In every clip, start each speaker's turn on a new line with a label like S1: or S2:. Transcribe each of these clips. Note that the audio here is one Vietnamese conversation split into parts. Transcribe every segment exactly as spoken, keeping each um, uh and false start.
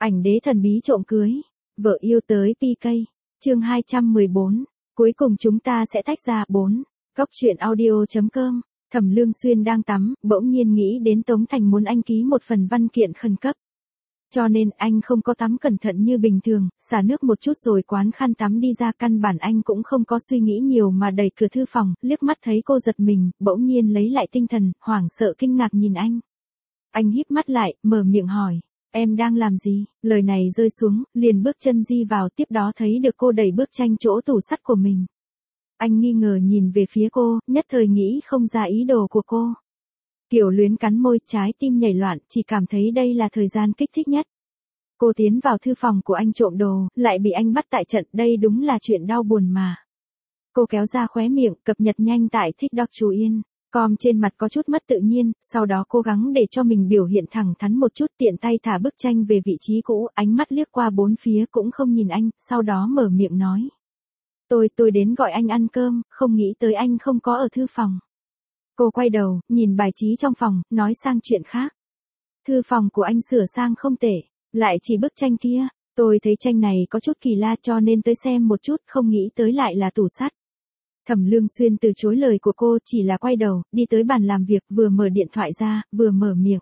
S1: Ảnh đế thần bí trộm cưới. Vợ yêu tới pê ca. Chương hai trăm mười bốn. Cuối cùng chúng ta sẽ tách ra. bốn. Góc truyện audio chấm com. Thẩm Lương Xuyên đang tắm, bỗng nhiên nghĩ đến Tống Thành muốn anh ký một phần văn kiện khẩn cấp. Cho nên anh không có tắm cẩn thận như bình thường, xả nước một chút rồi quán khăn tắm đi ra, căn bản anh cũng không có suy nghĩ nhiều mà đẩy cửa thư phòng, liếc mắt thấy cô giật mình, bỗng nhiên lấy lại tinh thần, hoảng sợ kinh ngạc nhìn anh. Anh híp mắt lại, mở miệng hỏi, em đang làm gì? Lời này rơi xuống, liền bước chân di vào, tiếp đó thấy được cô đẩy bước tranh chỗ tủ sắt của mình. Anh nghi ngờ nhìn về phía cô, nhất thời nghĩ không ra ý đồ của cô. Kiều Luyến cắn môi, trái tim nhảy loạn, chỉ cảm thấy đây là thời gian kích thích nhất. Cô tiến vào thư phòng của anh trộm đồ, lại bị anh bắt tại trận, đây đúng là chuyện đau buồn mà. Cô kéo ra khóe miệng, cập nhật nhanh tại TikTok chú Yên. Com trên mặt có chút mất tự nhiên, sau đó cố gắng để cho mình biểu hiện thẳng thắn một chút, tiện tay thả bức tranh về vị trí cũ, ánh mắt liếc qua bốn phía cũng không nhìn anh, sau đó mở miệng nói. Tôi, tôi đến gọi anh ăn cơm, không nghĩ tới anh không có ở thư phòng. Cô quay đầu, nhìn bài trí trong phòng, nói sang chuyện khác. Thư phòng của anh sửa sang không tệ, lại chỉ bức tranh kia, tôi thấy tranh này có chút kỳ lạ cho nên tới xem một chút, không nghĩ tới lại là tủ sắt. Thẩm Lương Xuyên từ chối lời của cô, chỉ là quay đầu, đi tới bàn làm việc, vừa mở điện thoại ra, vừa mở miệng.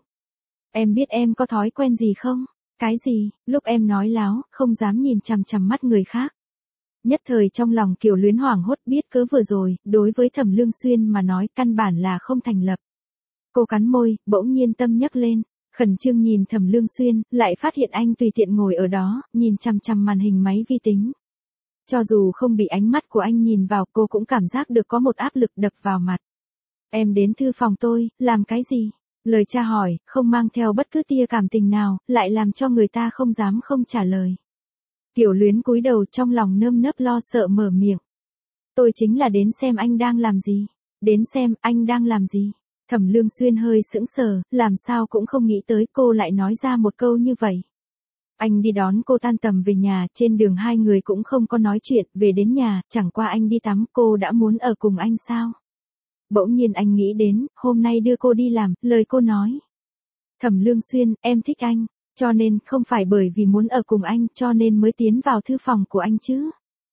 S1: Em biết em có thói quen gì không? Cái gì? Lúc em nói láo, không dám nhìn chằm chằm mắt người khác. Nhất thời trong lòng Kiều Luyến hoảng hốt, biết cớ vừa rồi, đối với Thẩm Lương Xuyên mà nói căn bản là không thành lập. Cô cắn môi, bỗng nhiên tâm nhấc lên, khẩn trương nhìn Thẩm Lương Xuyên, lại phát hiện anh tùy tiện ngồi ở đó, nhìn chằm chằm màn hình máy vi tính. Cho dù không bị ánh mắt của anh nhìn vào, cô cũng cảm giác được có một áp lực đập vào mặt. Em đến thư phòng tôi, làm cái gì? Lời tra hỏi, không mang theo bất cứ tia cảm tình nào, lại làm cho người ta không dám không trả lời. Kiều Luyến cúi đầu, trong lòng nơm nớp lo sợ mở miệng. Tôi chính là đến xem anh đang làm gì. Đến xem anh đang làm gì. Thẩm Lương Xuyên hơi sững sờ, làm sao cũng không nghĩ tới cô lại nói ra một câu như vậy. Anh đi đón cô tan tầm về nhà, trên đường hai người cũng không có nói chuyện, về đến nhà, chẳng qua anh đi tắm, cô đã muốn ở cùng anh sao? Bỗng nhiên anh nghĩ đến, hôm nay đưa cô đi làm, lời cô nói. Thẩm Lương Xuyên, em thích anh, cho nên không phải bởi vì muốn ở cùng anh cho nên mới tiến vào thư phòng của anh chứ.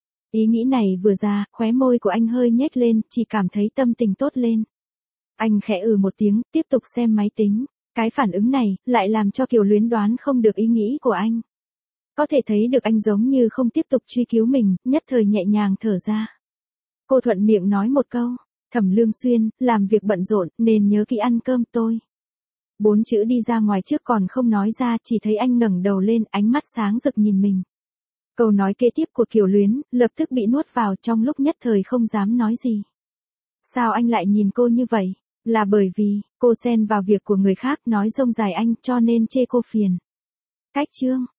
S1: Ý nghĩ này vừa ra, khóe môi của anh hơi nhếch lên, chỉ cảm thấy tâm tình tốt lên. Anh khẽ ừ một tiếng, tiếp tục xem máy tính. Cái phản ứng này, lại làm cho Kiều Luyến đoán không được ý nghĩ của anh. Có thể thấy được anh giống như không tiếp tục truy cứu mình, nhất thời nhẹ nhàng thở ra. Cô thuận miệng nói một câu, Thẩm Lương Xuyên, làm việc bận rộn, nên nhớ kỹ ăn cơm tôi. Bốn chữ đi ra ngoài trước còn không nói ra, chỉ thấy anh ngẩng đầu lên, ánh mắt sáng rực nhìn mình. Câu nói kế tiếp của Kiều Luyến, lập tức bị nuốt vào, trong lúc nhất thời không dám nói gì. Sao anh lại nhìn cô như vậy? Là bởi vì, cô xen vào việc của người khác, nói rông dài anh, cho nên chê cô phiền. Cách chương.